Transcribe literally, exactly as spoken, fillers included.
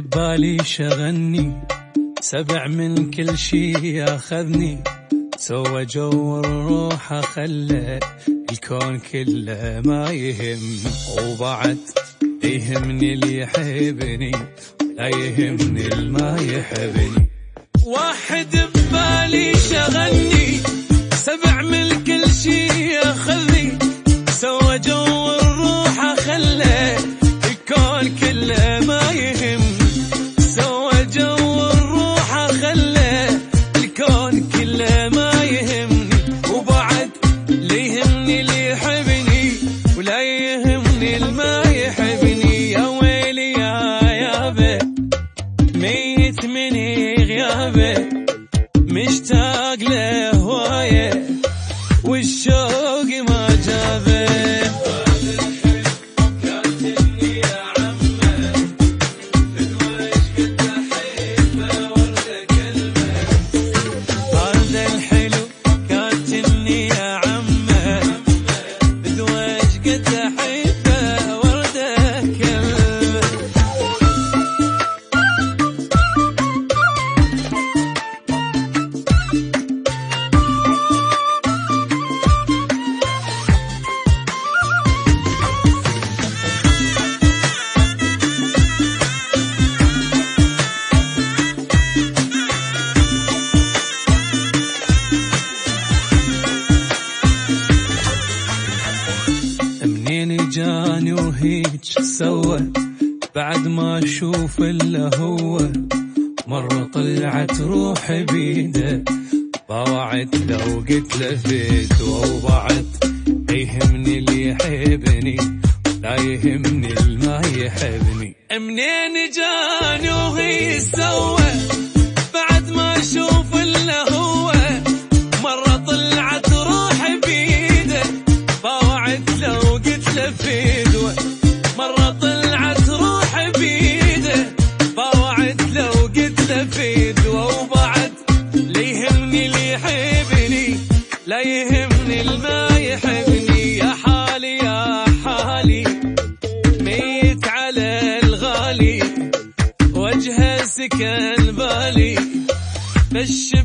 ببالي شغلني، سبع من كل شي ياخذني، سوى جو الروح خلى الكون كله ما يهم، وبعد يهمني اللي يحبني لا يهمني اللي ما يحبني. واحد ببالي شغلني، سبع من كل شي ياخذني، سوى جو الروح خلى الكون كله ما يهم، سوى جو الروح خلى الكون كله ما يهمني، وبعد اللي يهمني اللي يحبني ولا يهمني اللي ما يحبني. يا ويلي يا يابا ميت من غيابه، مشتاق له هوايه والشوق ما جابه. منين جاني وهيج سوى بعد ما اشوف الا هو، مرة طلعت روحي بيده باوعت لو قلت له فيت، وبعد يهمني اللي يحبني لا يهمني اللي ما يحبني. منين جاني وهيج سوى بعد ما اشوف الا هو، مرة طلعت روحي بيده باوعت لو قلت له فدوة، مرة طلعت روحي بيده باوعت لو قلت له فدوة، وبعد لا يهمني اللي يحبني لا يهمني اللي ما يحبني. يا حالي يا حالي ميت على الغالي، وجهه سكن بالي بش